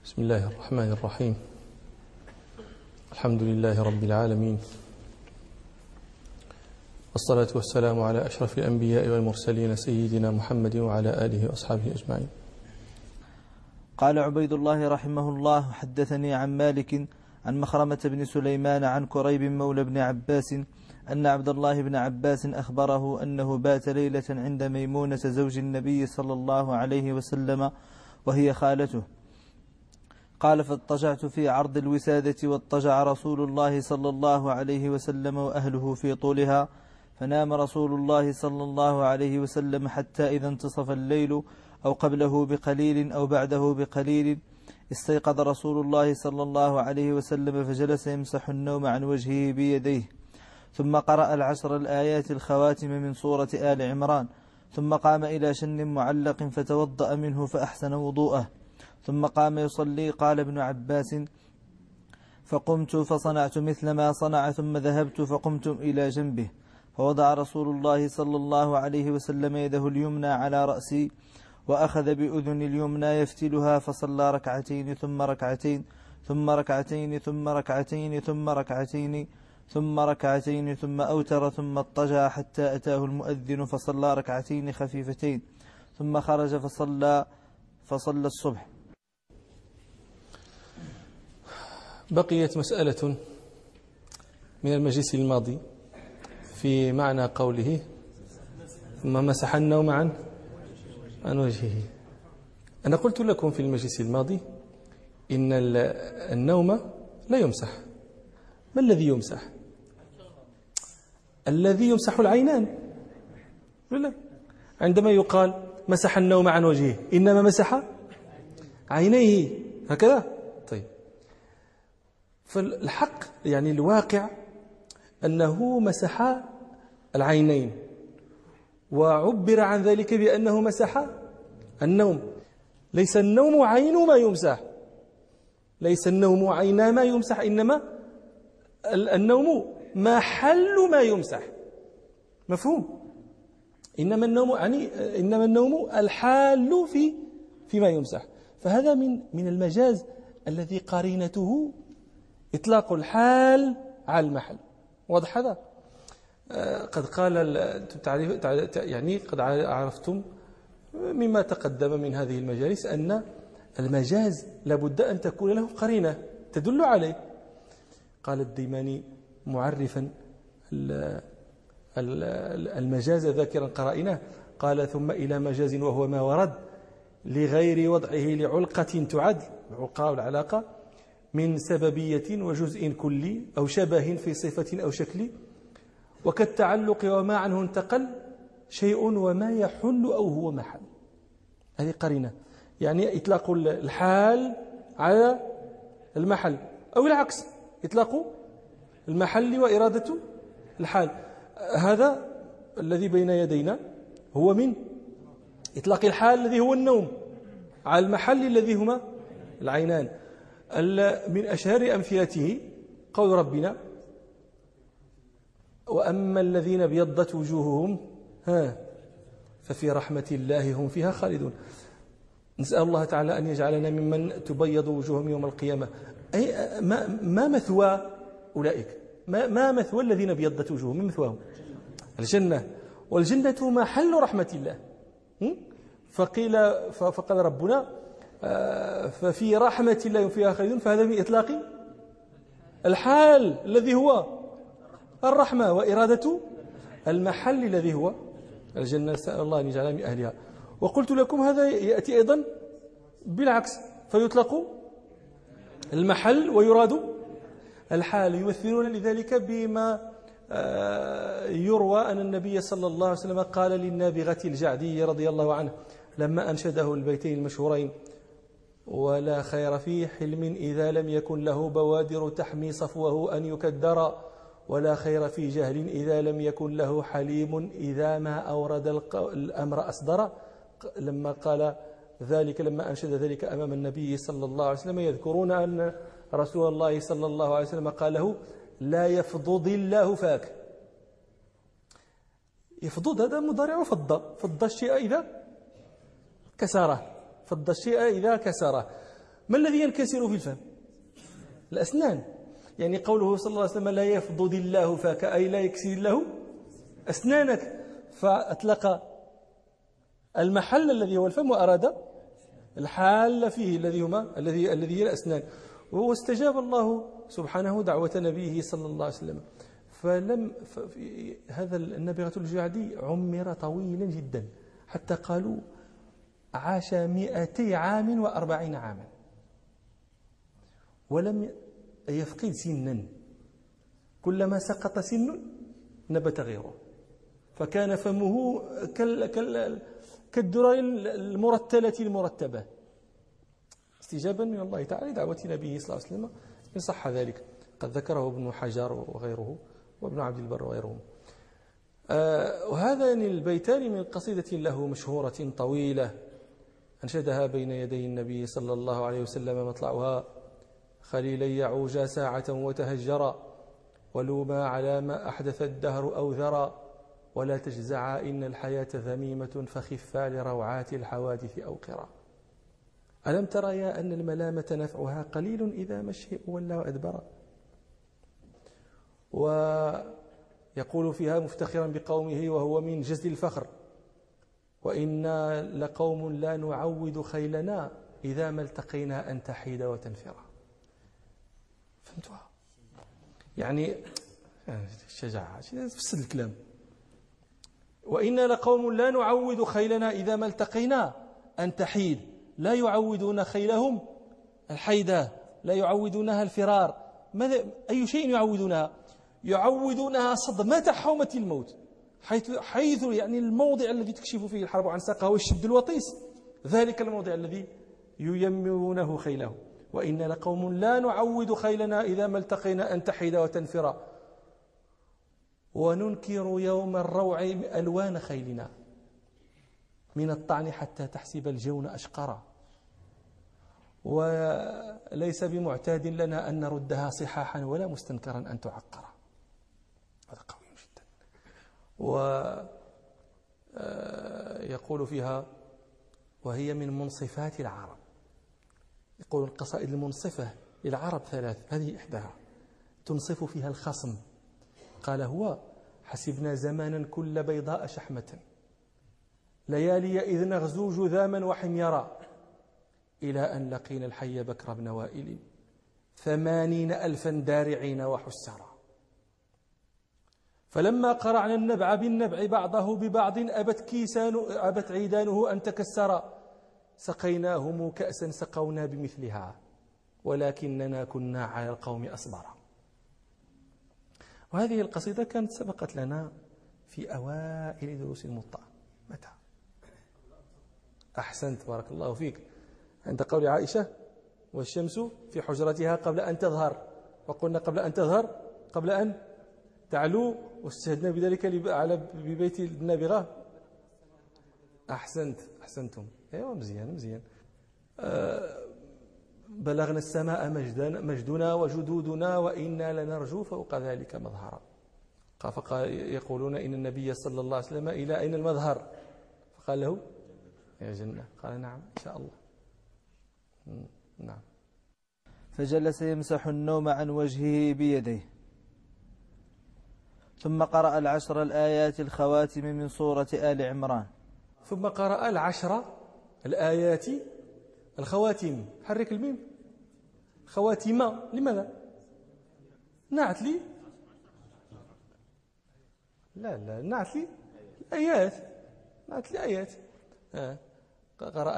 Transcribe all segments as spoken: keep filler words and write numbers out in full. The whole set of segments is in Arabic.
بسم الله الرحمن الرحيم. الحمد لله رب العالمين، والصلاة والسلام على أشرف الأنبياء والمرسلين سيدنا محمد وعلى آله وأصحابه أجمعين. قال عبيد الله رحمه الله: حدثني عن مالك عن مخرمة بن سليمان عن كريب مولى بن عباس أن عبد الله بن عباس أخبره أنه بات ليلة عند ميمونة زوج النبي صلى الله عليه وسلم وهي خالته. قال: فاضطجعت في عرض الوسادة، واضطجع رسول الله صلى الله عليه وسلم وأهله في طولها، فنام رسول الله صلى الله عليه وسلم حتى إذا انتصف الليل أو قبله بقليل أو بعده بقليل استيقظ رسول الله صلى الله عليه وسلم فجلس يمسح النوم عن وجهه بيديه، ثم قرأ العشر الآيات الخواتم من سورة آل عمران، ثم قام إلى شن معلق فتوضأ منه فأحسن وضوءه، ثم قام يصلي. قال ابن عباس: فقمت فصنعت مثل ما صنع، ثم ذهبت فقمت إلى جنبه، فوضع رسول الله صلى الله عليه وسلم يده اليمنى على رأسي، وأخذ بأذن اليمنى يفتلها، فصلى ركعتين ثم ركعتين ثم ركعتين ثم ركعتين ثم ركعتين ثم ركعتين ثم أوتر، ثم اضطجع حتى أتاه المؤذن فصلى ركعتين خفيفتين، ثم خرج فصلى فصلى الصبح. بقيت مسألة من المجلس الماضي في معنى قوله: ثم مسح النوم عن عن وجهه. أنا قلت لكم في المجلس الماضي إن النوم لا يمسح. ما الذي يمسح؟ الذي يمسح العينان، ولا؟ عندما يقال مسح النوم عن وجهه إنما مسح عينيه، هكذا. طيب، فالحق يعني الواقع أنه مسح العينين، وعبر عن ذلك بأنه مسح النوم. ليس النوم عين ما يمسح، ليس النوم عين ما يمسح، إنما النوم محل ما يمسح. مفهوم؟ إنما النوم يعني إنما النوم الحال في فيما يمسح. فهذا من من المجاز الذي قرينته إطلاق الحال على المحل. واضح هذا؟ قد قال يعني قد عرفتم مما تقدم من هذه المجالس أن المجاز لابد أن تكون له قرينة تدل عليه. قال الديماني معرفا المجاز ذاكرا قرائنه، قال: ثم إلى مجاز وهو ما ورد لغير وضعه لعلقة تعد، العلقة والعلاقة، من سببية وجزء كلي أو شبه في صفة أو شكل، وكالتعلق وما عنه انتقل شيء وما يحل أو هو محل. هذه قرينة، يعني إطلاق الحال على المحل، أو العكس، إطلاق المحل وإرادة الحال. هذا الذي بين يدينا هو من إطلاق الحال الذي هو النوم على المحل الذي هما العينان. من أشهر أمثلته قول ربنا: وأما الذين ابيضت وجوههم ها ففي رحمة الله هم فيها خالدون. نسأل الله تعالى أن يجعلنا ممن تبيض وجوههم يوم القيامة. أي ما, ما مثوى أولئك؟ ما, ما مثوى الذين ابيضت وجوههم؟ من مثواهم الجنة، والجنة محل رحمة الله. فقيل فقال ربنا: ففي رحمة الله هم فيها خالدون، فهذا من إطلاق الحال الذي هو الرحمة، وإرادة المحل الذي هو الجنة. نسأل الله أن يجعلنا من أهلها. وقلت لكم هذا يأتي أيضا بالعكس، فيطلق المحل ويراد الحال. يمثلون لذلك بما يروى أن النبي صلى الله عليه وسلم قال للنابغة الجعدي رضي الله عنه لما أنشده البيتين المشهورين: ولا خير في حلم إذا لم يكن له بوادر تحمي صفوه أن يكدر، ولا خير في جهل إذا لم يكن له حليم إذا ما أورد الأمر أصدر. لما قال ذلك، لما أنشد ذلك أمام النبي صلى الله عليه وسلم، يذكرون أن رسول الله صلى الله عليه وسلم قال له: لا يفضض الله فاك. يفضض هذا مضارع فض، فض الشيء إذا كسره، فض الشيء إذا كسره. ما الذي ينكسر في الفم؟ الأسنان. يعني قوله صلى الله عليه وسلم لا يفضض الله فاك أي لا يكسر الله أسنانك، فأطلق المحل الذي هو الفم وأراد الحال فيه الذي هما الذي الذي هي الأسنان. واستجاب الله سبحانه دعوة نبيه صلى الله عليه وسلم، فلم هذا النابغة الجعدي عمر طويلا جدا حتى قالوا عاش مئتي عام وأربعين عاما ولم يفقد سنا، كلما سقط سن نبت غيره، فكان فمه كالدرر المرتلة المرتبة استجابا من الله تعالى دعوة نبيه صلى الله عليه وسلم إن صح ذلك. قد ذكره ابن حجر وغيره وابن عبد البر وغيرهم. آه وهذا يعني البيتان من قصيدة له مشهورة طويلة أنشدها بين يدي النبي صلى الله عليه وسلم مطلعها: خليلي يعوجا ساعة وتهجرا ولوما على ما أحدث الدهر أو ذرا ولا تجزعا إن الحياة ذميمة فخفا لروعات الحوادث أوقرا. ألم تريا أن الملامة نفعها قليل إذا ما الشيء ولى وأدبرا. ويقول فيها مفتخرا بقومه وهو من جزل الفخر: وإنا لقوم لا نعود خيلنا إذا ما التقينا أن تحيد وتنفرا. فهمتوها؟ يعني الشجاعة تفسد الكلام. وإنا لقوم لا نعود خيلنا إذا ما التقينا أن تحيد، لا يعودون خيلهم الحيدة، لا يعودونها الفرار. ماذا أي شيء يعودونها؟ يعودونها صدمة حومة الموت، حيث حيث يعني الموضع الذي تكشف فيه الحرب عن ساقها والشد الوطيس، ذلك الموضع الذي ييمونه خيله. وإنا لقوم لا نعود خيلنا إذا ما التقينا أن تحيد وتنفرا وننكر يوم الروع ألوان خيلنا من الطعن حتى تحسب الجون أشقرا وليس بمعتاد لنا أن نردها صحاحا ولا مستنكرا أن تعقرا. هذا قوي جدا. ويقول فيها: وهي من منصفات العرب. يقول القصائد المنصفة للعرب ثلاث، هذه إحداها تنصف فيها الخصم. قال هو: حسبنا زمانا كل بيضاء شحمة ليالي إذ نغزو جذاما وحميرا إلى أن لقينا الحي بكر بن وائل ثمانين ألفا دارعين وحسرا فلما قرعنا النبع بالنبع بعضه ببعض أبت, كيسان أبت عيدانه أن تكسرا سقيناهم كأسا سقونا بمثلها ولكننا كنا على القوم أصبرا. وهذه القصيدة كانت سبقت لنا في أوائل دروس المطأ. متى؟ أحسنت، بارك الله فيك. عند قول عائشة: والشمس في حجرتها قبل أن تظهر، وقلنا قبل أن تظهر قبل أن تعلو، واستشهدنا بذلك على ببيت النابغة. أحسنت أحسنتم، أيوة مزيان مزيان. أه بلغنا السماء مجدنا وجدودنا وإنا لنرجو فوق ذلك مظهرا. يقولون إن النبي صلى الله عليه وسلم إلى أين المظهر؟ فقال له: يا جنة. قال: نعم إن شاء الله. نعم. فجلس يمسح النوم عن وجهه بيديه، ثم قرأ العشر الآيات الخواتم من سورة آل عمران. ثم قرأ العشر الآيات الخواتم. حرك الميم. خواتم لماذا؟ نعت لي؟ لا لا نعت لي الآيات، نعت لي آيات. آه. قرأ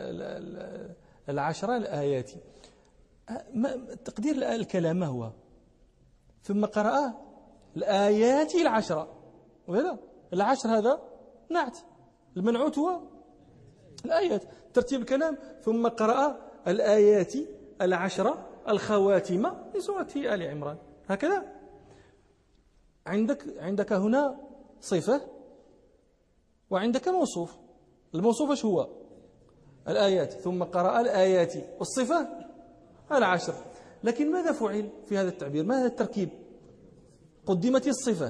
العشر الآيات. تقدير الكلام ما هو؟ ثم قرأ الآيات العشر، وهذا العشر هذا نعت، المنعوت هو الآيات. ترتيب الكلام: ثم قرأ الآيات العشر الخواتم من سورة آل عمران. هكذا عندك عندك هنا صفة وعندك موصوف. الموصوف ايش هو؟ الآيات. ثم قرأ الآيات، والصفة العشر. لكن ماذا فعل في هذا التعبير؟ ما هذا التركيب؟ قدمت الصفة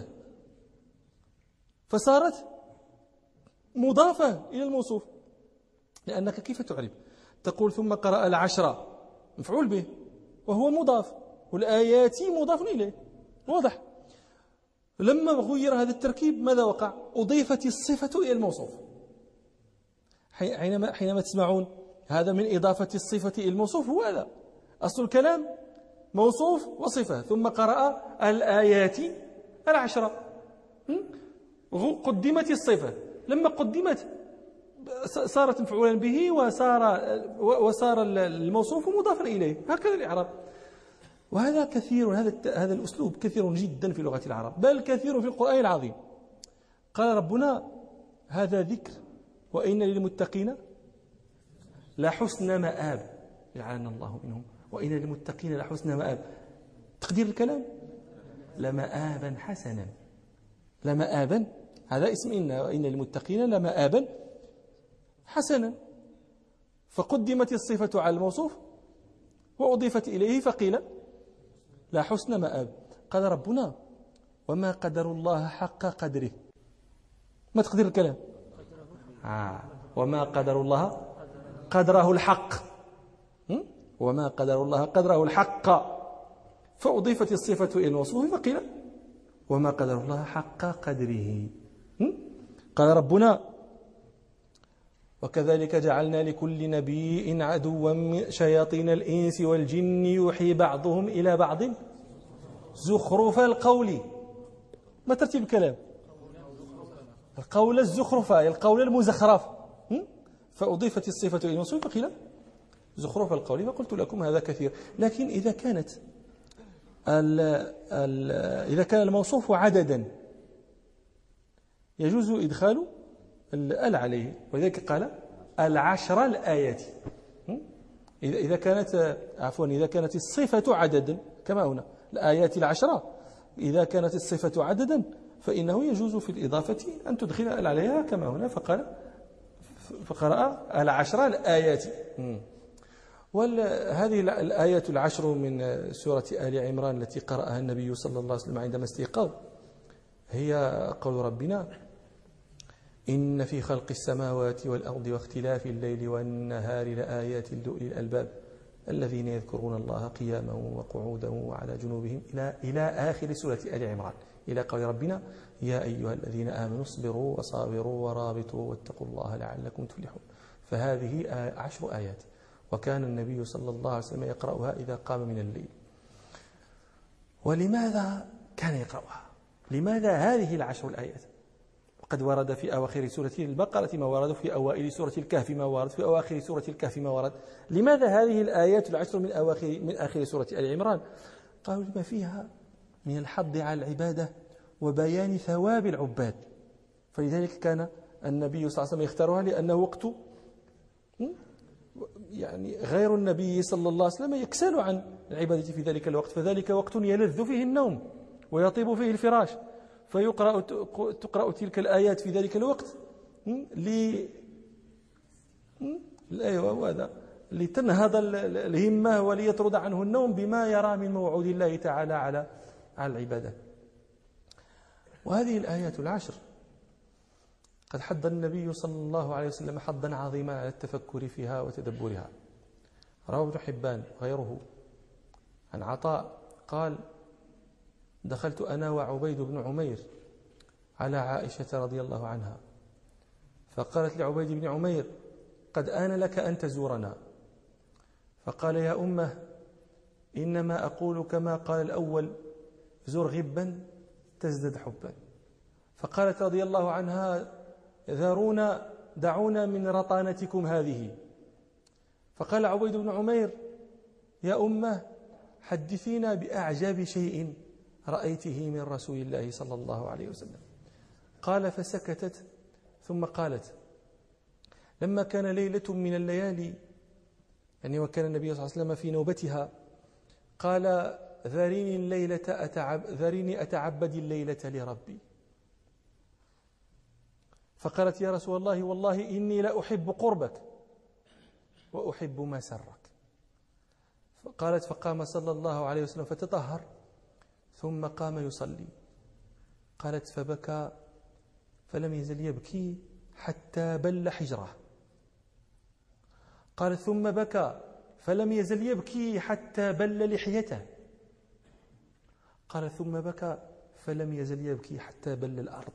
فصارت مضافة إلى الموصوف. لأنك كيف تعرف؟ تقول ثم قرأ العشر مفعول به وهو مضاف، والآيات مضاف إليه، واضح. لما غير هذا التركيب ماذا وقع؟ أضيفت الصفة إلى الموصوف. حينما حينما تسمعون هذا من إضافة الصفة إلى الموصوف، هو هذا أصل الكلام، موصوف وصفة، ثم قرأ الآيات العشرة، قدمت الصفة، لما قدمت صارت مفعولا به وصار وصار الموصوف مضافا إليه، هكذا الإعراب. وهذا كثير، هذا هذا الأسلوب كثير جدا في لغة العرب، بل كثير في القرآن العظيم. قال ربنا هذا ذكر وإن للمتقين لحسن مآب، جعلنا الله منهم، وإن للمتقين لحسن مآب. تقدير الكلام لمآبا حسنا، لمآبا هذا اسم إن، وإن للمتقين لمآبا حسنا، فقدمت الصفة على الموصوف وأضيفت إليه فقيل لا حسن مآب. قال ربنا وما قدر الله حق قدره. ما تقدير الكلام؟ آه. وما قدر الله قدره الحق، وما قدر الله قدره الحق، فأضيفت الصفة إلى الموصوف فقيل وما قدر الله حق قدره. قال ربنا وكذلك جعلنا لكل نبي عدوا من شياطين الإنس والجن يوحي بعضهم إلى بعض زخرف القول. ما ترتيب الكلام؟ القول الزخرفة، القول المزخرف، فأضيفت الصفة إلى الموصوف فقيل زخرف القول. فقلت لكم هذا كثير. لكن إذا كانت ال ال إذا كان الموصوف عددا يجوز إدخال ال عليه، ولذلك قال العشر الآيات. إذا إذا كانت عفوا إذا كانت الصفة عددا كما هنا الآيات العشرة، إذا كانت الصفة عددا فإنه يجوز في الإضافة أن تدخل ال عليها كما هنا، فقال فقرأ العشر الآيات. وهذه الآيات العشر من سورة آل عمران التي قرأها النبي صلى الله عليه وسلم عندما استيقظ هي قول ربنا إن في خلق السماوات والأرض واختلاف الليل والنهار لآيات لأولي الألباب الذين يذكرون الله قياما وقعودا وعلى جنوبهم إلى إلى آخر سورة آل عمران، إلى قول ربنا يا أيها الذين آمنوا اصبروا وصابروا ورابطوا واتقوا الله لعلكم تفلحون. فهذه عشر آيات، وكان النبي صلى الله عليه وسلم يقرأها إذا قام من الليل. ولماذا كان يقرأها؟ لماذا هذه العشر الآيات؟ وقد ورد في أواخر سورة البقرة ما ورد، في أوائل سورة الكهف ما ورد، في أواخر سورة الكهف ما ورد. لماذا هذه الآيات العشر من أواخر من آخر سورة آل عمران؟ قالوا لما فيها من الحض على العبادة وبيان ثواب العباد، فلذلك كان النبي صلى الله عليه وسلم يختارها لأنه وقت يعني غير النبي صلى الله عليه وسلم يكسل عن العبادة في ذلك الوقت، فذلك وقت يلذ فيه النوم ويطيب فيه الفراش، فيقرأ تقرأ تلك الآيات في ذلك الوقت ل أيوة لتنهض الهمة وليطرد عنه النوم بما يرى من موعود الله تعالى على على العبادة. وهذه الآيات العشر قد حض النبي صلى الله عليه وسلم حضا عظيما على التفكر فيها وتدبرها. رواه ابن حبان وغيره عن عطاء قال دخلت أنا وعبيد بن عمير على عائشة رضي الله عنها، فقالت لعبيد بن عمير قد آن لك أن تزورنا. فقال يا أمه إنما أقول كما قال الأول زر غبا تزدد حبا. فقالت رضي الله عنها ذرونا دعونا من رطانتكم هذه. فقال عبيد بن عمير يا أمه حدثينا بأعجب شيء رأيته من رسول الله صلى الله عليه وسلم. قال فسكتت ثم قالت لما كان ليلة من الليالي، يعني وكان النبي صلى الله عليه وسلم في نوبتها، قال ذريني الليلة أتعب ذريني أتعبد الليلة لربي. فقالت يا رسول الله والله إني لأحب قربك وأحب ما سرك. فقالت فقام صلى الله عليه وسلم فتطهر ثم قام يصلي. قالت فبكى فلم يزل يبكي حتى بل حجره. قالت ثم بكى فلم يزل يبكي حتى بل لحيته. قال ثم بكى فلم يزل يبكي حتى بل الأرض.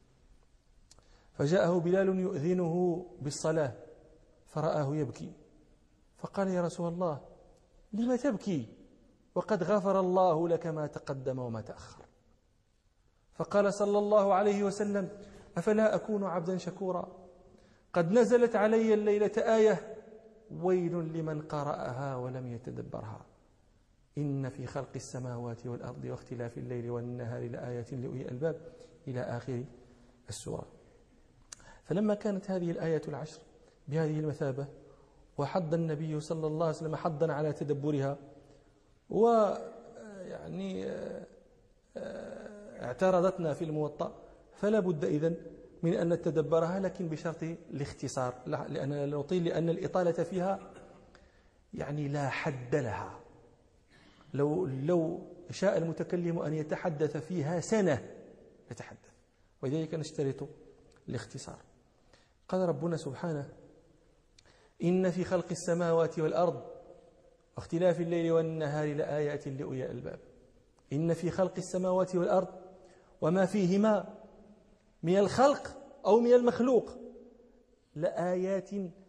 فجاءه بلال يؤذنه بالصلاة فرآه يبكي، فقال يا رسول الله لم تبكي وقد غفر الله لك ما تقدم وما تأخر؟ فقال صلى الله عليه وسلم أفلا أكون عبدا شكورا؟ قد نزلت علي الليلة آية ويل لمن قرأها ولم يتدبرها إن في خلق السماوات والأرض واختلاف الليل والنهار لآيات لأولي الألباب إلى آخر السورة. فلما كانت هذه الآية العشر بهذه المثابة وحض النبي صلى الله عليه وسلم حضا على تدبرها، ويعني اعترضتنا في الموطأ، فلا بد إذن من أن نتدبرها، لكن بشرط الاختصار، لأننا لا نطيل، لأن الإطالة فيها يعني لا حد لها. لو لو شاء المتكلم أن يتحدث فيها سنة يتحدث، ولذلك نشترط الاختصار. قال ربنا سبحانه إن في خلق السماوات والأرض واختلاف الليل والنهار لآيات لأولي الألباب. إن في خلق السماوات والأرض وما فيهما من الخلق أو من المخلوق لآيات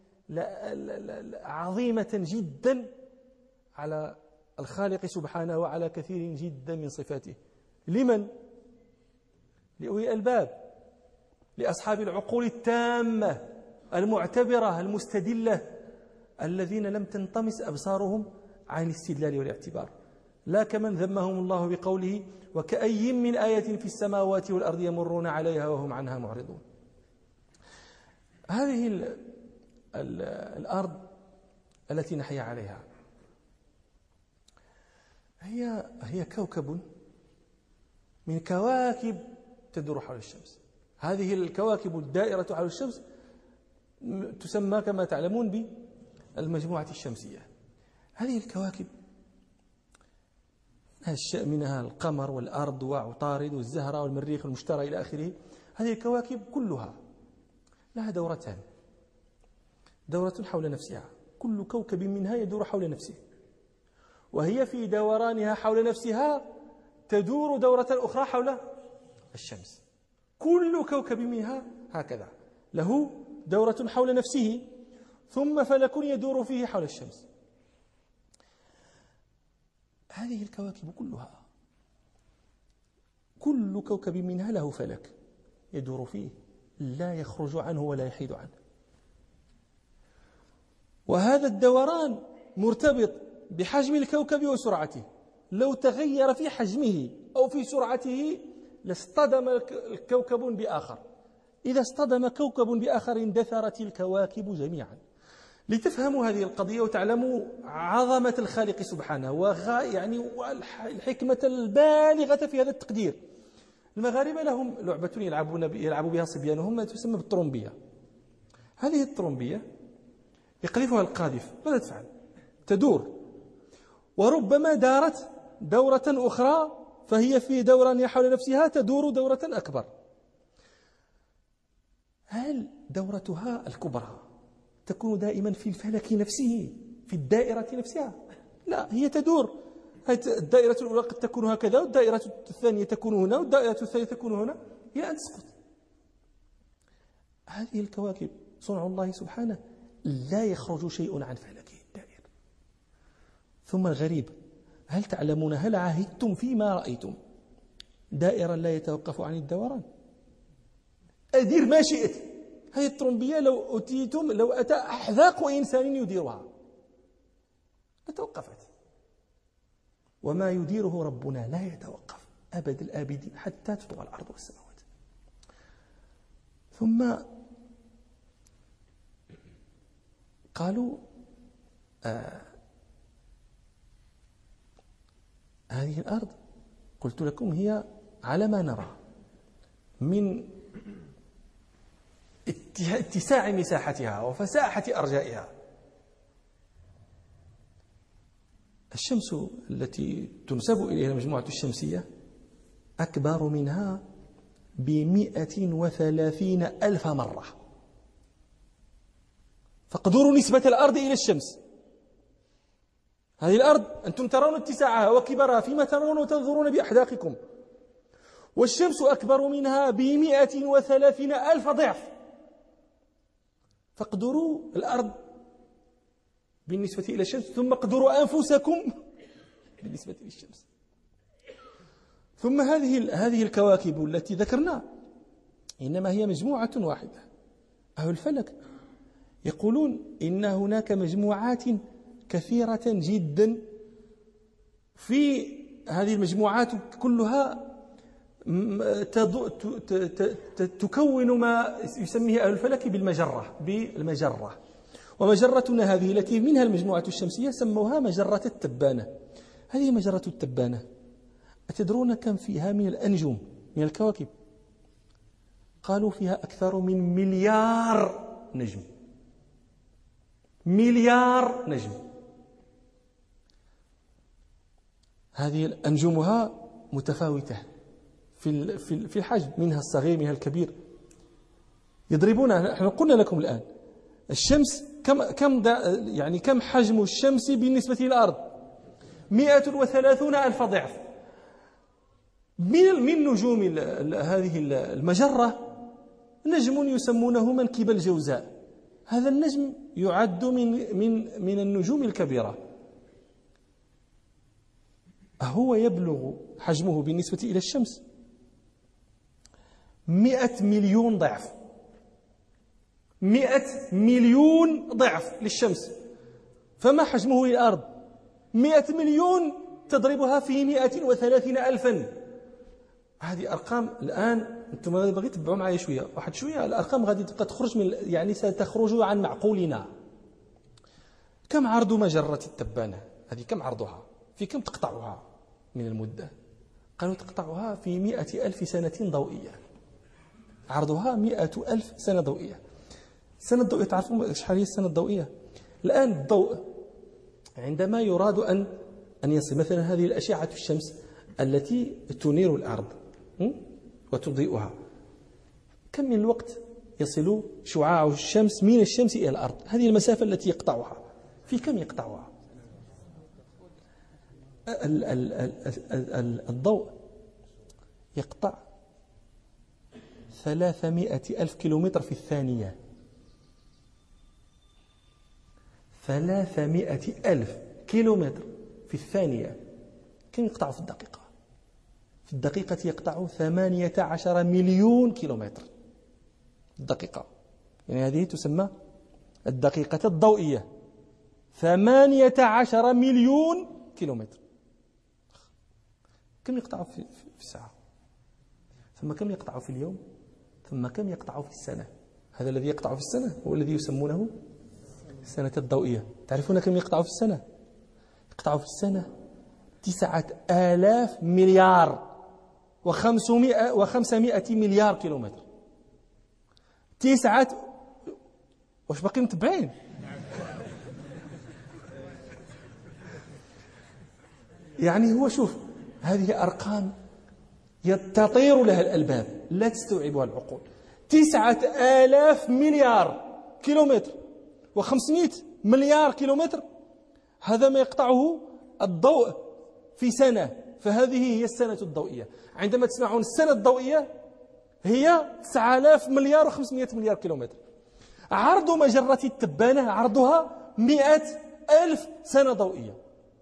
عظيمة جدا على الخالق سبحانه وعلى كثير جدا من صفاته. لمن؟ لأولي الألباب، لأصحاب العقول التامة المعتبرة المستدلة، الذين لم تنطمس أبصارهم عن الاستدلال والاعتبار، لا كمن ذمهم الله بقوله وكأي من آية في السماوات والأرض يمرون عليها وهم عنها معرضون. هذه ال ال الأرض التي نحيا عليها هي هي كوكب من كواكب تدور حول الشمس. هذه الكواكب الدائرة حول الشمس تسمى كما تعلمون بالمجموعة الشمسية. هذه الكواكب منها القمر والأرض وعطارد والزهرة والمريخ والمشتري إلى آخره. هذه الكواكب كلها لها دورتان، دورة حول نفسها، كل كوكب منها يدور حول نفسه، وهي في دورانها حول نفسها تدور دورة أخرى حول الشمس. كل كوكب منها هكذا له دورة حول نفسه ثم فلك يدور فيه حول الشمس. هذه الكواكب كلها كل كوكب منها له فلك يدور فيه لا يخرج عنه ولا يحيد عنه، وهذا الدوران مرتبط بحجم الكوكب وسرعته. لو تغير في حجمه أو في سرعته لاصطدم الكوكب بآخر. إذا اصطدم كوكب بآخر اندثرت الكواكب جميعا. لتفهموا هذه القضية وتعلموا عظمة الخالق سبحانه وغا يعني والحكمة البالغة في هذا التقدير. المغاربة لهم لعبة يلعبون يلعب بها صبيانهم ما تسمى بالطرومبية. هذه الطرومبية يقذفها القاذف، ماذا تفعل؟ تدور، وربما دارت دورة أخرى فهي في دوران حول نفسها تدور دورة أكبر. هل دورتها الكبرى تكون دائما في الفلك نفسه في الدائرة نفسها؟ لا، هي تدور. الدائرة الأولى قد تكون هكذا، والدائرة الثانية تكون هنا، والدائرة الثالثة تكون هنا، إلى أن تسقط. هذه الكواكب صنع الله سبحانه لا يخرج شيء عن فلكه الدائر. ثم الغريب، هل تعلمون هل عهدتم فيما رأيتم دائرا لا يتوقف عن الدوران؟ أدير ما شئت. هذه الطرمبية لو أتيتم لو أتى أحذاق إنسان يديرها لتوقفت، وما يديره ربنا لا يتوقف أبد الآبدين حتى تطوى الأرض والسماوات. ثم قالوا آه هذه الأرض قلت لكم هي على ما نرى من اتساع مساحتها وفساحة أرجائها. الشمس التي تنسب إليها المجموعة الشمسية أكبر منها بمئة وثلاثين ألف مرة. فاقدروا نسبة الأرض إلى الشمس. هذه الأرض أنتم ترون اتساعها وكبرها فيما ترون وتنظرون بأحداقكم، والشمس أكبر منها بمئة وثلاثين ألف ضعف. فاقدروا الأرض بالنسبة إلى الشمس، ثم اقدروا أنفسكم بالنسبة للشمس. ثم هذه هذه الكواكب التي ذكرنا إنما هي مجموعة واحدة. أهل الفلك يقولون إن هناك مجموعات كثيرة جدا، في هذه المجموعات كلها تكون ما يسميه أهل الفلك بالمجرة بالمجرة ومجرتنا هذه التي منها المجموعة الشمسية سموها مجرة التبانة. هذه مجرة التبانة أتدرون كم فيها من الأنجم من الكواكب؟ قالوا فيها أكثر من مليار نجم. مليار نجم. هذه أنجمها متفاوتة في في الحجم، منها الصغير منها الكبير. يضربون، احنا قلنا لكم الآن الشمس كم كم يعني كم حجم الشمس بالنسبة للأرض؟ مئة وثلاثون ألف ضعف. من من نجوم هذه المجرة نجم يسمونه منكب الجوزاء. هذا النجم يعد من من من النجوم الكبيرة. هو يبلغ حجمه بالنسبة إلى الشمس مئة مليون ضعف. مئة مليون ضعف للشمس. فما حجمه للأرض؟ مئة مليون تضربها في مئة وثلاثين ألفا. هذه أرقام الآن أنتم بغيت تتبعوا معايا شوية واحد شوية. الأرقام غادي تبقى تخرج من يعني ستخرج عن معقولنا. كم عرض مجرة التبانة هذه؟ كم عرضها؟ في كم تقطعها من المدة؟ قالوا تقطعها في مئة ألف سنة ضوئية. عرضها مئة ألف سنة ضوئية. السنة الضوئية تعرفون شحال هي السنة الضوئية؟ الآن الضوء عندما يراد أن أن يصل مثلا هذه الأشعة الشمس التي تنير الأرض وتضيئها، كم من الوقت يصل شعاع الشمس من الشمس إلى الأرض؟ هذه المسافة التي يقطعها في كم يقطعها؟ الضوء يقطع ثلاثمائة ألف كيلومتر في الثانية. ثلاثمائة ألف كيلومتر في الثانية. كم يقطع في الدقيقة؟ في الدقيقة يقطع ثمانية عشر مليون كيلومتر في الدقيقة. يعني هذه تسمى الدقيقة الضوئية. ثمانية عشر مليون كيلومتر. كم يقطع في الساعة؟ ثم كم يقطع في اليوم؟ ثم كم يقطع في السنة؟ هذا الذي يقطع في السنة هو الذي يسمونه السنة الضوئية. تعرفون كم يقطع في السنة؟ يقطع في السنة تسعة آلاف مليار وخمسمائة وخمسمائة مليار كيلومتر. تسعة واش باقي متبعين؟ يعني هو شوف هذه أرقام تطير لها الألباب لا تستوعبها العقول. تسعة آلاف مليار كيلومتر وخمسمائة مليار كيلومتر، هذا ما يقطعه الضوء في سنة. فهذه هي السنة الضوئية. عندما تسمعون السنة الضوئية هي تسعة آلاف مليار وخمسمائة مليار كيلومتر. عرض مجرة التبانة عرضها مئة ألف سنة ضوئية.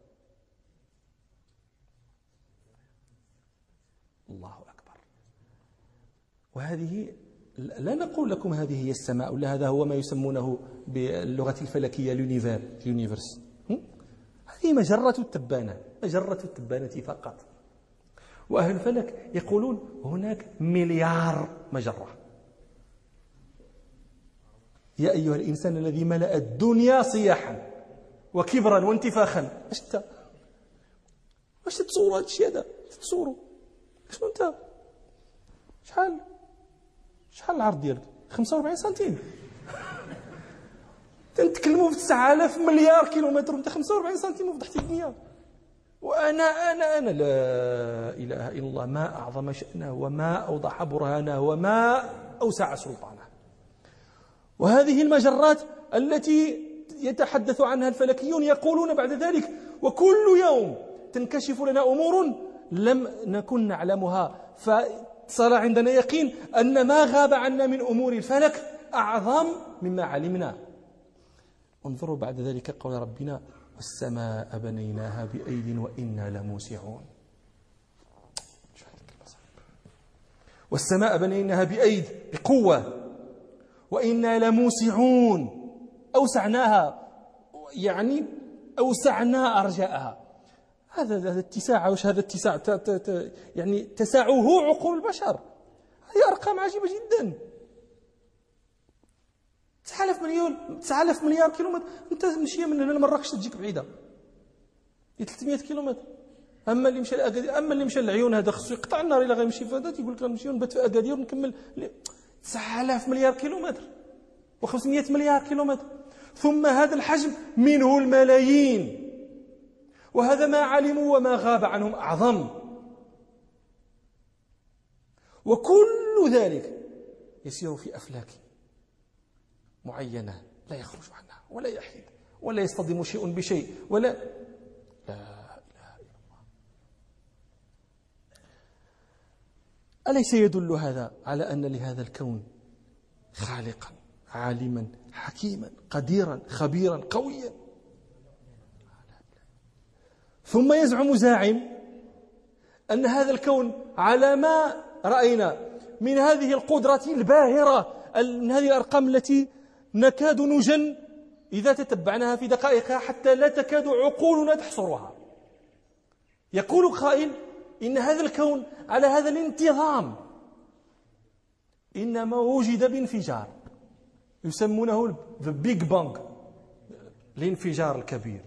الله أكبر. وهذه لا نقول لكم هذه هي السماء ولا هذا هو ما يسمونه باللغة الفلكية اليونيفير اليونيفرس. هذه مجرة التبانة، مجرة التبانة فقط. وأهل الفلك يقولون هناك مليار مجرة. يا أيها الإنسان الذي ملأ الدنيا صياحا وكبرا وانتفاخا، اش انت؟ واش تتصوروا هذا الشيء هذا؟ تتصوروا شنو انت؟ شحال شحال العرض ديالك؟ خمسة وأربعين سنتيم. تنتكلموا في تسعة آلاف مليار كيلومتر وانت خمسة وأربعين سنتيم وفضحتي الدنيا. وانا انا انا لا اله الا الله، ما اعظم شأنه وما اوضح برهانه وما اوسع سلطانه. وهذه المجرات التي يتحدث عنها الفلكيون يقولون بعد ذلك وكل يوم تنكشف لنا أمور لم نكن نعلمها، فصار عندنا يقين أن ما غاب عنا من أمور الفلك أعظم مما علمنا. انظروا بعد ذلك قول ربنا: والسماء بنيناها بأيد وإنا لموسعون. والسماء بنيناها بأيد، بقوة، وإنا لموسعون، أوسعناها يعني أوسعنا أرجاءها. هذا هذا اتساع، وش هذا اتساع؟ يعني تسعه عقول البشر. هذه أرقام عجيبة جدا. تسعة آلاف مليون، تسعة آلاف مليار كيلومتر. أنت مشي من هنا لمراكش تجيك بعيدة ثلاثمائة كيلومتر. أما اللي مشى لأكادير، أما اللي مشى للعيون هذا خصو يقطع النار إلا غيمشي في هذا، تيقول لك نمشي ونبات في أكادير ونكمل. تسعة آلاف مليار كيلومتر وخمسمائة مليار كيلومتر. ثم هذا الحجم منه الملايين، وهذا ما علموا وما غاب عنهم أعظم. وكل ذلك يسير في أفلاك معينة لا يخرج عنها ولا يحيد ولا يصطدم شيء بشيء ولا لا إله إلا الله. أليس يدل هذا على أن لهذا الكون خالقا عالما حكيما قديرا خبيرا قويا؟ ثم يزعم زاعم أن هذا الكون على ما رأينا من هذه القدرة الباهرة، من هذه الأرقام التي نكاد نجن إذا تتبعناها في دقائقها حتى لا تكاد عقولنا تحصرها. يقول قائل إن هذا الكون على هذا الانتظام إنما وجد بانفجار يسمونه البيج بانج، الانفجار الكبير.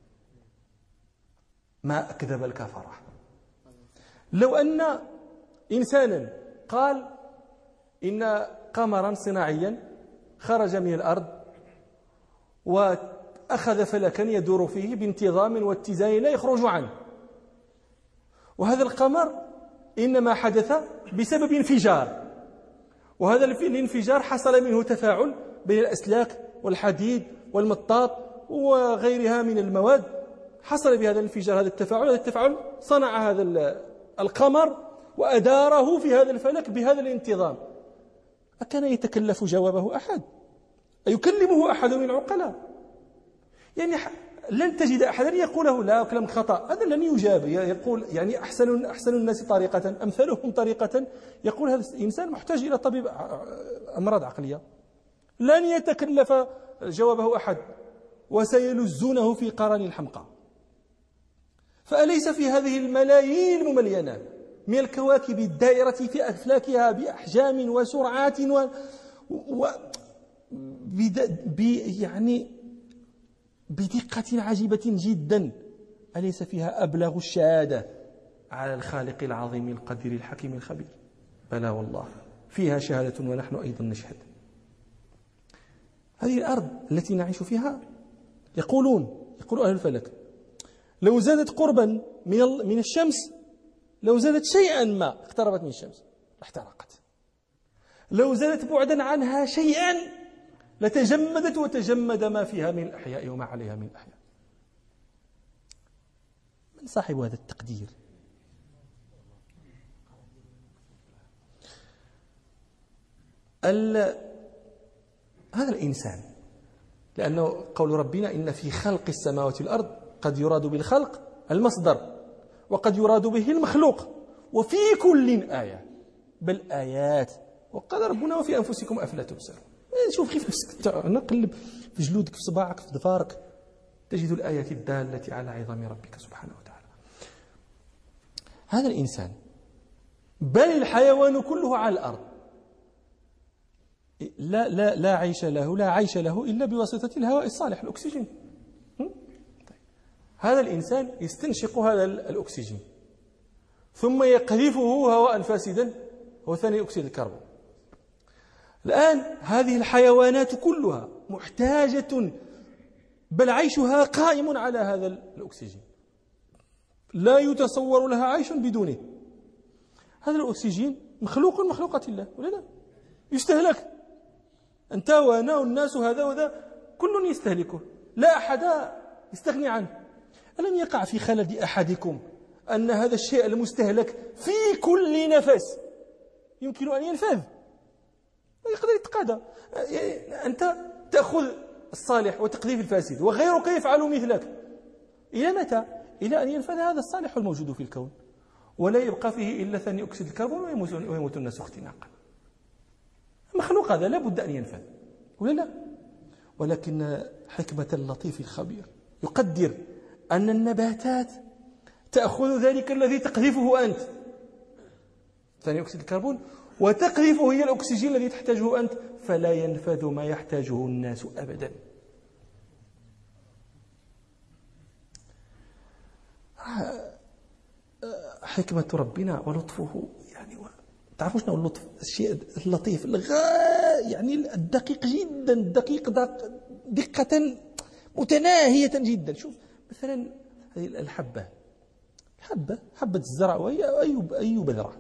ما أكذب الكفرة. لو أن إنسانا قال إن قمرا صناعيا خرج من الأرض وأخذ فلكا يدور فيه بانتظام واتزان لا يخرج عنه، وهذا القمر إنما حدث بسبب انفجار، وهذا الانفجار حصل منه تفاعل بين الأسلاك والحديد والمطاط وغيرها من المواد، حصل بهذا الانفجار هذا التفاعل، هذا التفاعل صنع هذا القمر وأداره في هذا الفلك بهذا الانتظام. أكان يتكلف جوابه أحد؟ أيكلمه أحد من العقلاء؟ يعني لن تجد أحدا يقوله لا كلام خطأ، هذا لن يجاب. يقول يعني أحسن أحسن الناس طريقة أمثلهم طريقة، يقول هذا الإنسان محتاج إلى طبيب أمراض عقلية. لن يتكلف جوابه أحد وسيلزونه في قرن الحمقى. فأليس في هذه الملايين المملينات من الكواكب الدائرة في أفلاكها بأحجام وسرعات و, و... بد... ب... يعني بدقة عجيبة جدا، أليس فيها أبلغ الشهادة على الخالق العظيم القدير الحكيم الخبير؟ بلى والله فيها شهادة ونحن أيضا نشهد. هذه الأرض التي نعيش فيها يقولون يقول أهل الفلك لو زادت قربا من من الشمس، لو زادت شيئا ما اقتربت من الشمس احترقت، لو زادت بعدا عنها شيئا لتجمدت وتجمد ما فيها من الأحياء وما عليها من الأحياء. من صاحب هذا التقدير؟ هذا الإنسان، لأنه قول ربنا إن في خلق السماوات والأرض قد يراد بالخلق المصدر وقد يراد به المخلوق، وفي كل آية بل آيات، وقال ربنا وفي أنفسكم أفلا تبصرون. شوف خيف نفسك، نقلب في جلودك في صباعك في ظفارك تجد الآيات الدالة على عظم ربك سبحانه وتعالى. هذا الإنسان بل الحيوان كله على الأرض لا لا لا عيش له لا عيش له إلا بواسطة الهواء الصالح الأكسجين. هذا الإنسان يستنشق هذا الأكسجين ثم يقذفه هواء فاسدا هو ثاني أكسيد الكربون. الآن هذه الحيوانات كلها محتاجة بل عيشها قائم على هذا الأكسجين، لا يتصور لها عيش بدونه. هذا الأكسجين مخلوق من مخلوقات الله ولا لا؟ يستهلك، أنت وأنا والناس هذا وذا كل يستهلكه، لا أحد يستغني عنه. ألم يقع في خلد أحدكم أن هذا الشيء المستهلك في كل نفس يمكن أن ينفذ ويقدر يتقاضى؟ أنت تأخذ الصالح وتقذف الفاسد وغيرك يفعل مثلك. إلى متى؟ إلى أن ينفذ هذا الصالح الموجود في الكون ولا يبقى فيه إلا ثاني أكسيد الكربون ويموت, ويموت الناس اختناقا. المخلوق هذا لا بد أن ينفذ ولا لا؟ ولكن حكمة اللطيف الخبير يقدر أن النباتات تأخذ ذلك الذي تقذفه أنت ثاني أكسيد الكربون وتقذفه هي الأكسجين الذي تحتاجه أنت، فلا ينفذ ما يحتاجه الناس أبدا. حكمة ربنا ولطفه، يعني تعرفوا شنو اللطف؟ الشيء اللطيف الغاية، يعني الدقيق جدا، دقيق دقة متناهية جدا. شوف مثلا هذه الحبة، الحبة حبة الزرع وهي أي أي بذرة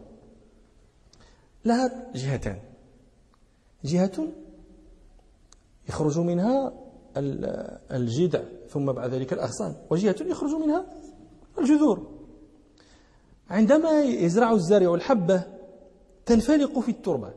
لها جهتان، جهة يخرج منها الجذع ثم بعد ذلك الأغصان، وجهة يخرج منها الجذور. عندما يزرع الزارع الحبة تنفلق في التربة،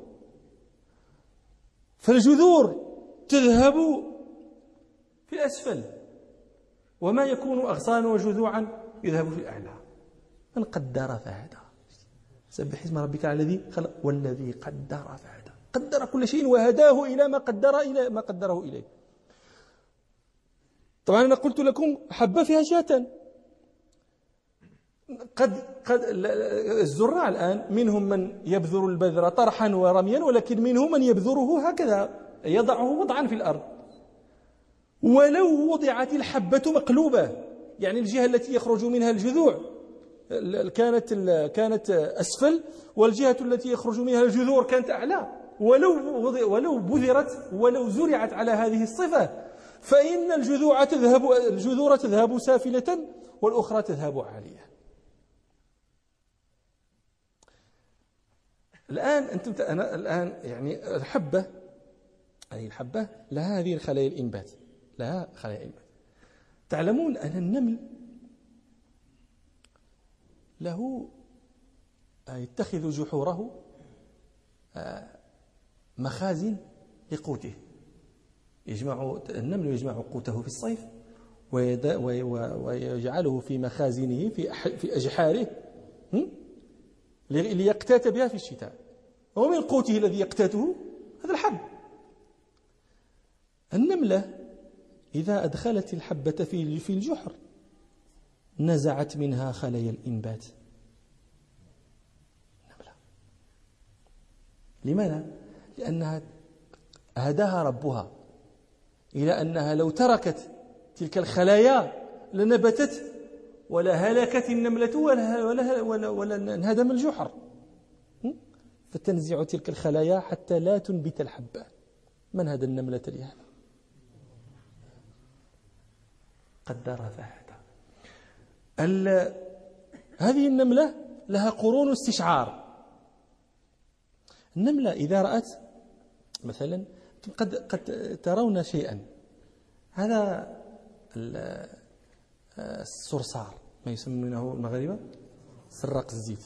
فالجذور تذهب في الأسفل وما يكون أغصان وجذوعا يذهب في الأعلى. من قدر فهدى، سبح اسم ربك الذي خلق والذي قدر فهدى، قدر كل شيء وهداه إلى ما قدر إلى ما قدره إليه. طبعا أنا قلت لكم حبة فيها جهتان. قد قد الزراع الآن منهم من يبذر البذر طرحا ورميا، ولكن منهم من يبذره هكذا يضعه وضعا في الأرض. ولو وضعت الحبة مقلوبة، يعني الجهة التي يخرج منها الجذوع كانت كانت أسفل، والجهة التي يخرج منها الجذور كانت أعلى، ولو ولو بذرت ولو زرعت على هذه الصفة، فإن الجذوع تذهب الجذور تذهب سافلة والأخرى تذهب عالية. الآن أنتم أنا الآن يعني الحبة، هذه الحبة لها هذه الخلايا الإنبات، لها خلايا إنبات. تعلمون أن النمل له يتخذ جحوره مخازن لقوته. يجمع النمل يجمع قوته في الصيف ويجعله في مخازنه في في أجحاره ليقتات بها في الشتاء. ومن قوته الذي يقتاته هذا الحب. النملة إذا أدخلت الحبة في في الجحر نزعت منها خلايا الإنبات. النملة لماذا؟ لأنها هداها ربها إلى أنها لو تركت تلك الخلايا لنبتت ولا هلكت النملة ولا ولا ولا, ولا انهدم الجحر، فتنزع تلك الخلايا حتى لا تنبت الحبة. من هدى النملة لهذا؟ قدر فهدى. هذه النملة لها قرون استشعار. النملة إذا رأت مثلا قد قد ترون شيئا، هذا الصرصار ما يسمونه المغاربة سراق الزيت،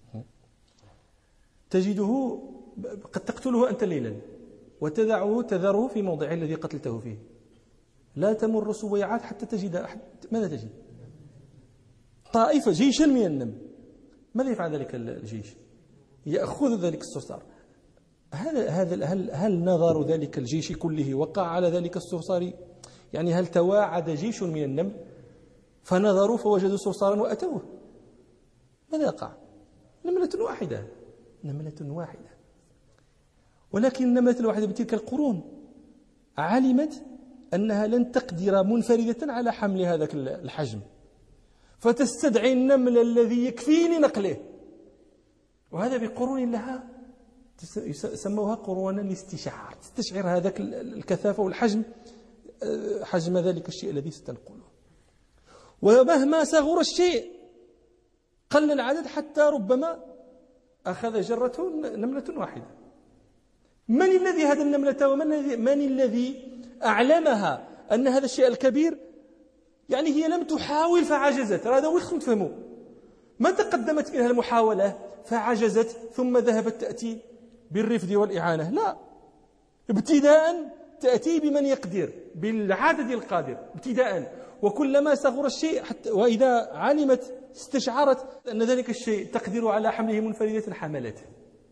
تجده قد تقتله أنت ليلا وتدعه تذره في موضعه الذي قتلته فيه، لا تمر سويعات حتى تجد ماذا تجد؟ طائفة جيشا من النمل. ماذا يفعل ذلك الجيش؟ يأخذ ذلك الصرصار. هذا هذا هل هل نظر ذلك الجيش كله وقع على ذلك الصرصار؟ يعني هل تواعد جيش من النمل فنظروا فوجدوا صرصارا وأتوه؟ ماذا يقع؟ نملة واحدة، نملة واحدة. ولكن النملة الواحدة بتلك القرون علمت أنها لن تقدر منفردة على حمل هذا الحجم، فتستدعي النمل الذي يكفي لنقله، وهذا بقرون لها سموها قرونا الاستشعار، تستشعر هذاك الكثافة والحجم، حجم ذلك الشيء الذي ستنقله. ومهما صغر الشيء قل العدد حتى ربما أخذ جرته نملة واحدة. من الذي هدى النملة ومن الذي من الذي أعلمها أن هذا الشيء الكبير يعني هي لم تحاول فعجزت. هذا هو خصكم تفهموا. ما تقدمت إليها المحاولة فعجزت ثم ذهبت تأتي بالرفد والإعانة، لا، ابتداء تأتي بمن يقدر، بالعدد القادر ابتداء، وكلما صغر الشيء حتى وإذا علمت استشعرت أن ذلك الشيء تقدر على حمله منفردة حملته.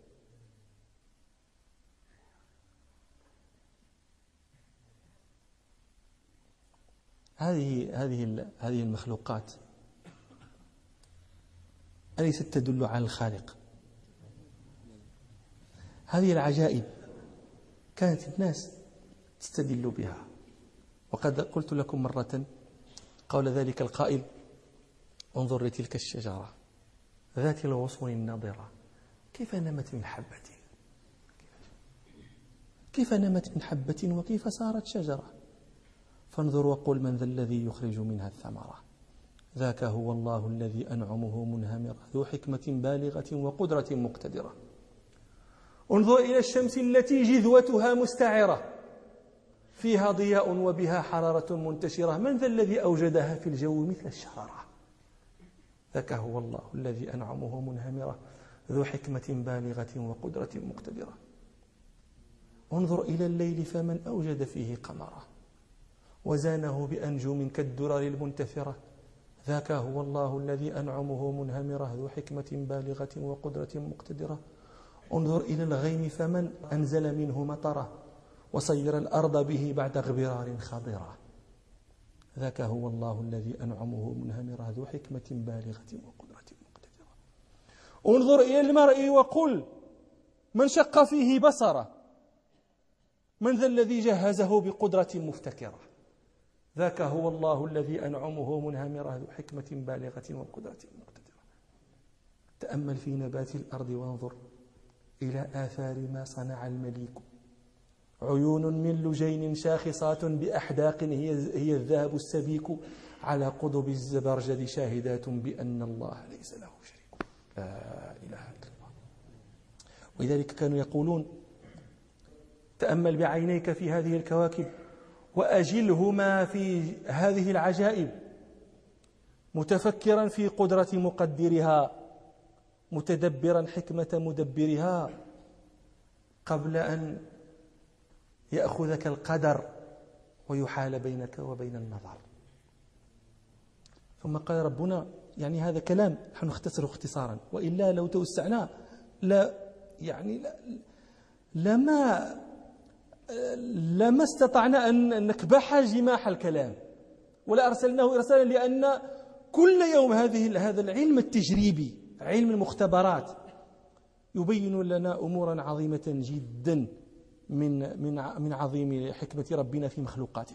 هذه هذه هذه المخلوقات أليست تدل على الخالق؟ هذه العجائب كانت الناس تستدل بها، وقد قلت لكم مرة قول ذلك القائل: انظر لتلك الشجرة ذات الغصون الناضرة كيف نمت من حبة، كيف نمت من حبة وكيف صارت شجرة، فانظر وقل من ذا الذي يخرج منها الثمرة ذاك هو الله الذي أنعمه منهمرة ذو حكمة بالغة وقدرة مقتدرة. انظر إلى الشمس التي جذوتها مستعرة فيها ضياء وبها حرارة منتشرة من ذا الذي أوجدها في الجو مثل الشرارة ذاك هو الله الذي أنعمه منهمرة ذو حكمة بالغة وقدرة مقتدرة. انظر إلى الليل فمن أوجد فيه قمرا وزانه بأنجم كالدرر المنتثرة ذاك هو الله الذي أنعمه منهمرة ذو حكمة بالغة وقدرة مقتدرة. انظر إلى الغيم فمن أنزل منه مطره وصير الأرض به بعد غبرار خضرة ذاك هو الله الذي أنعمه منهمرة ذو حكمة بالغة وقدرة مقتدرة. انظر إلى المرء وقل من شق فيه بصره من ذا الذي جهزه بقدرة مفتكرة ذاك هو الله الذي أنعمه منهمرة ذو حكمة بالغة وقدرة مقتدرة. تأمل في نبات الأرض وانظر إلى آثار ما صنع المليك عيون من لجين شاخصات بأحداق هي هي الذهب السبيك على قضب الزبرجد شاهدات بأن الله ليس له شريك لا إله إلا الله. ولذلك كانوا يقولون تأمل بعينيك في هذه الكواكب وأجلهما في هذه العجائب متفكرا في قدرة مقدرها متدبرا حكمة مدبرها قبل أن يأخذك القدر ويحال بينك وبين النظر. ثم قال ربنا، يعني هذا كلام نحن نختصره اختصارا، وإلا لو توسعنا لا يعني لا لما لما استطعنا أن نكبح جماح الكلام ولا أرسلناه إرسالا، لأن كل يوم هذه هذا العلم التجريبي علم المختبرات يبين لنا أمورا عظيمة جدا من من من عظيم حكمة ربنا في مخلوقاته.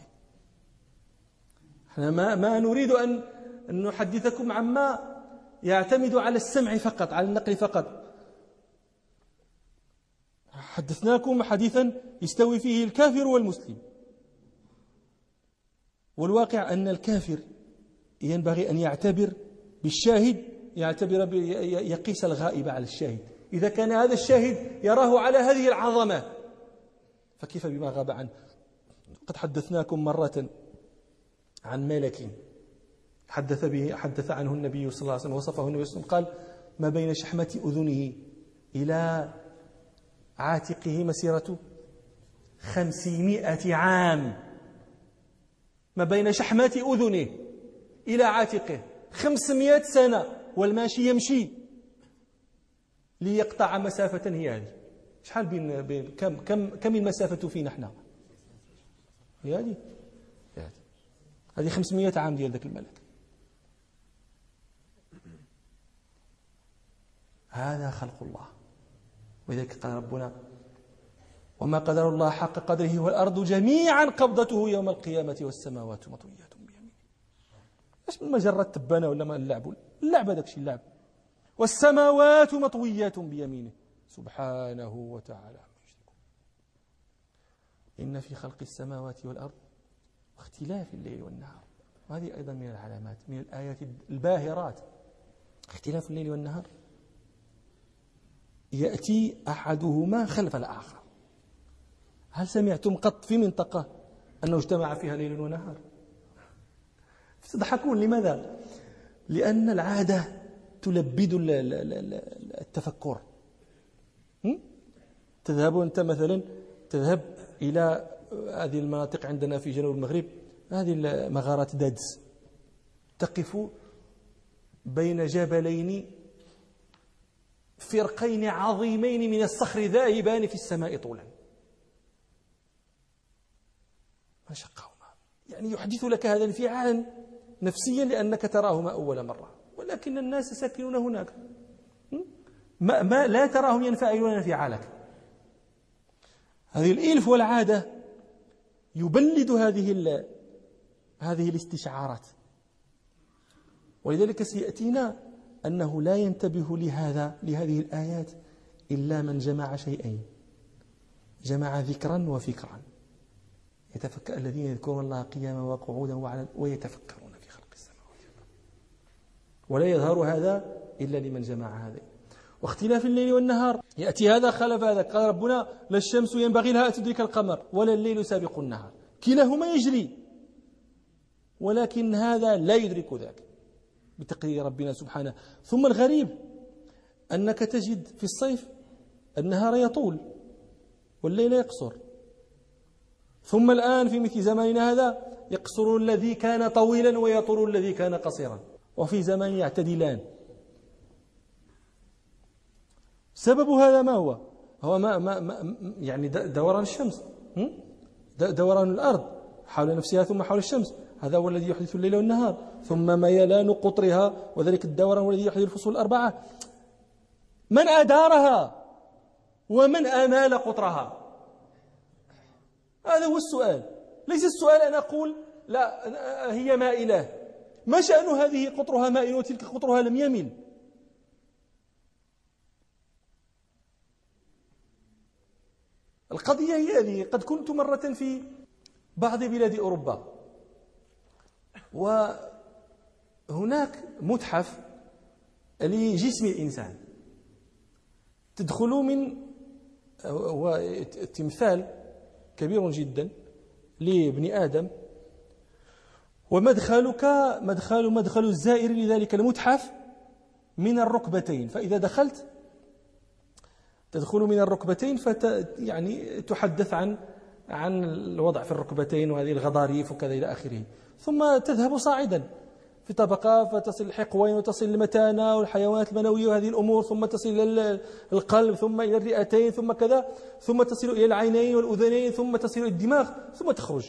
احنا ما ما نريد أن نحدثكم عما يعتمد على السمع فقط، على النقل فقط. حدثناكم حديثا يستوي فيه الكافر والمسلم، والواقع أن الكافر ينبغي أن يعتبر بالشاهد، يعتبر يقيس الغائب على الشاهد. إذا كان هذا الشاهد يراه على هذه العظمة فكيف بما غاب عنه؟ قد حدثناكم مرة عن ملك حدث به حدث عنه النبي صلى الله عليه وسلم، وصفه النبي صلى الله عليه وسلم، قال: ما بين شحمة أذنه إلى عاتقه مسيرة خمسمائة عام. ما بين شحمة أذنه إلى عاتقه خمسمائة سنة، والماشي يمشي ليقطع مسافة هي هذه. شحال بين, بين كم كم كم المسافة فينا احنا؟ هي هذه هذه خمسمائة عام ديال ذاك الملك. هذا خلق الله. ولذلك قال ربنا: وما قدر الله حق قدره والأرض جميعا قبضته يوم القيامة والسماوات مطويات بيمينه. ايش من مجرد تبانه ولا ما اللعب؟ اللعب هذاك الشيء اللعب. والسماوات مطويات بيمينه سبحانه وتعالى. إن في خلق السماوات والأرض واختلاف الليل والنهار، وهذه أيضا من العلامات، من الآيات الباهرات. اختلاف الليل والنهار يأتي أحدهما خلف الآخر. هل سمعتم قط في منطقة أنه اجتمع فيها ليل ونهار؟ تضحكون لماذا؟ لأن العادة تلبد التفكر. تذهب أنت مثلا تذهب إلى هذه المناطق عندنا في جنوب المغرب، هذه مغارات دادس، تقف بين جبلين فرقين عظيمين من الصخر ذاهبان في السماء طولا، ما شقهما، يعني يحدث لك هذا الانفعال نفسيا لأنك تراهما أول مرة، ولكن الناس ساكنون هناك ما, ما لا تراهم ينفعلون انفعالك. هذه الإلف والعادة يبلد هذه هذه الاستشعارات، ولذلك سيأتينا أنه لا ينتبه لهذا لهذه الآيات إلا من جمع شيئين، جمع ذكرا وفكرا، يتفكر الذين يذكرون الله قياما وقعودا وعلى ويتفكرون في خلق السماوات والأرض، ولا يظهر هذا إلا لمن جمع هذين. واختلاف الليل والنهار، يأتي هذا خلف هذا. قال ربنا: لا الشمس ينبغي لها أن تدرك القمر ولا الليل سابق النهار، كلاهما يجري، ولكن هذا لا يدرك ذاك بتقدير ربنا سبحانه. ثم الغريب أنك تجد في الصيف النهار يطول والليل يقصر، ثم الآن في مثل زماننا هذا يقصر الذي كان طويلا ويطول الذي كان قصيرا، وفي زمان يعتدلان. سبب هذا ما هو؟ هو ما ما ما يعني دوران الشمس، دوران الأرض حول نفسها ثم حول الشمس، هذا هو الذي يحدث الليل والنهار، ثم ميلان قطرها وذلك الدوران الذي يحدث الفصول الأربعة. من أدارها ومن أمال قطرها؟ هذا هو السؤال. ليس السؤال أن أقول لا هي مائلة، ما شأن هذه قطرها مائل وتلك قطرها لم يمل؟ القضية هي هذه. قد كنت مرة في بعض بلاد أوروبا، وهناك متحف لجسم الإنسان، تدخل من هو تمثال كبير جدا لابن آدم، ومدخلك مدخل مدخل الزائر لذلك المتحف من الركبتين، فإذا دخلت تدخل من الركبتين فت يعني تحدث عن عن الوضع في الركبتين وهذه الغضاريف وكذا إلى آخره، ثم تذهب صاعدا في طبقة فتصل الحقوين وتصل المتانة والحيوانات المنوية وهذه الأمور، ثم تصل إلى القلب، ثم إلى الرئتين، ثم كذا، ثم تصل إلى العينين والأذنين، ثم تصل إلى الدماغ، ثم تخرج.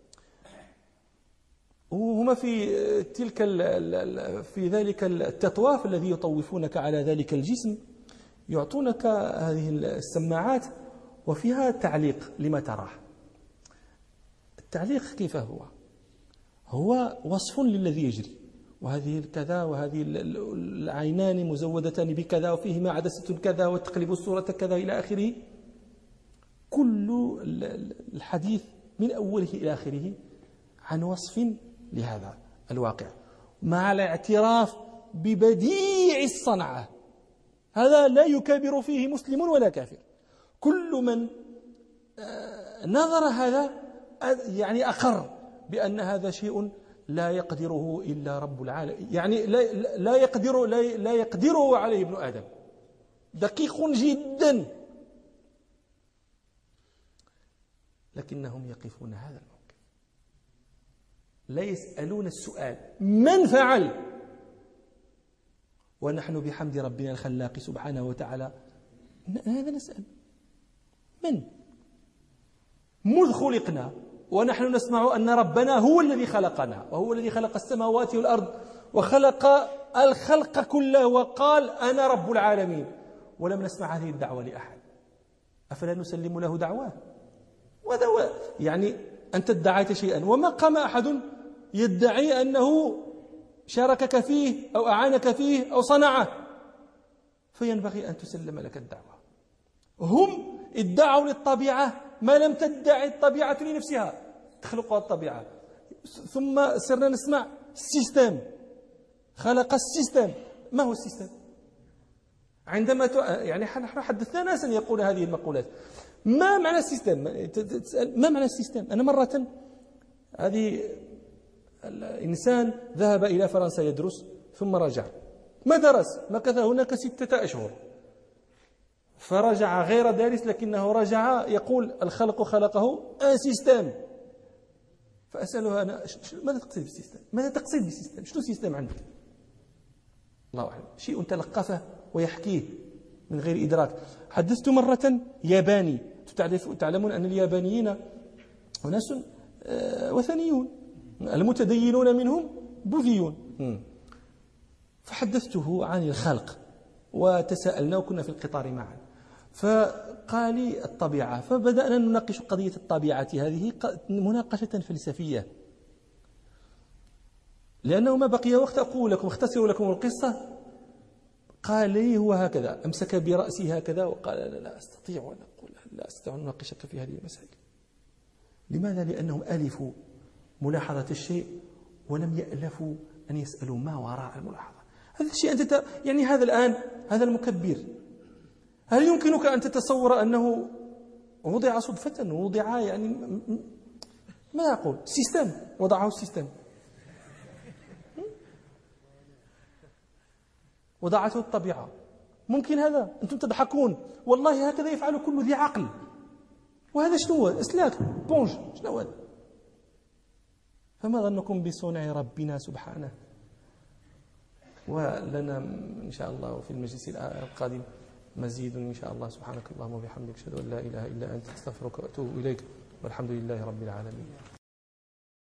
وهما في تلك في ذلك التطواف الذي يطوفونك على ذلك الجسم يعطونك هذه السماعات وفيها تعليق لما تراه. التعليق كيف هو؟ هو وصف للذي يجري، وهذه الكذا وهذه العينان مزودتان بكذا وفيهما عدسة كذا وتقلب الصورة كذا إلى آخره. كل الحديث من أوله إلى آخره عن وصف لهذا الواقع مع الاعتراف ببديع الصنعة. هذا لا يكابر فيه مسلم ولا كافر. كل من نظر هذا يعني أقر بأن هذا شيء لا يقدره إلا رب العالمين، يعني لا لا يقدر لا لا يقدره عليه ابن آدم، دقيق جدا. لكنهم يقفون هذا الموقف، لا يسألون السؤال من فعل، ونحن بحمد ربنا الخلاق سبحانه وتعالى هذا نسأل من؟ مذ خلقنا ونحن نسمع أن ربنا هو الذي خلقنا، وهو الذي خلق السماوات والأرض وخلق الخلق كله وقال أنا رب العالمين، ولم نسمع هذه الدعوة لأحد. أفلا نسلم له دعواه؟ وهذا هو، يعني أنت ادعيت شيئا وما قام أحد يدعي أنه شاركك فيه أو أعانك فيه أو صنعه، فينبغي أن تسلم لك الدعوة. هم ادعوا للطبيعة ما لم تدعي الطبيعة لنفسها، تخلقها الطبيعة. ثم صرنا نسمع السيستم، خلق السيستم. ما هو السيستم؟ عندما ت... يعني نحن حدثنا ناسا يقول هذه المقولات. ما معنى السيستم؟ تسأل ما معنى السيستم؟ أنا مرة هذه الإنسان ذهب إلى فرنسا يدرس ثم رجع، ما درس، مكث هناك ستة أشهر، فرجع غير دارس، لكنه رجع يقول الخلق خلقه ان سيستم. فأسأله أنا ماذا تقصد بالسيستم؟ ماذا تقصد بالسيستم؟ شنو سيستم عندك؟ الله أعلم، شيء تلقفه ويحكيه من غير إدراك. حدثت مرة ياباني، تعلمون أن اليابانيين أناس وثنيون، المتدينون منهم بوذيون. فحدثته عن الخلق وتساءلنا وكنا في القطار معا، فقال لي الطبيعة، فبدأنا نناقش قضية الطبيعة هذه مناقشة فلسفية، لأنه ما بقي وقت أقول لكم اختصر لكم القصة. قال لي هو هكذا، أمسك برأسي هكذا وقال لا, لا أستطيع أن أقول لا أستطيع أن أناقشك في هذه المسائل. لماذا؟ لأنهم ألفوا ملاحظة الشيء ولم يألفوا أن يسألوا ما وراء الملاحظة. هذا الشيء أنت ت... يعني هذا الآن هذا المكبر، هل يمكنك أن تتصور أنه وضع صدفة، وضع يعني ما أقول سيستم، وضعه السيستم، وضعته الطبيعة. ممكن هذا؟ أنتم تضحكون، والله هكذا يفعل كل ذي عقل. وهذا شنو هو؟ اسلاك بونج، شنو هذا؟ فما ظنكم بصنع ربنا سبحانه؟ ولنا إن شاء الله في المجلس القادم مزيد إن شاء الله. سبحانك اللهم وبحمدك، أشهد أن لا إله إلا أنت، أستغفرك وأتوب إليك، والحمد لله رب العالمين.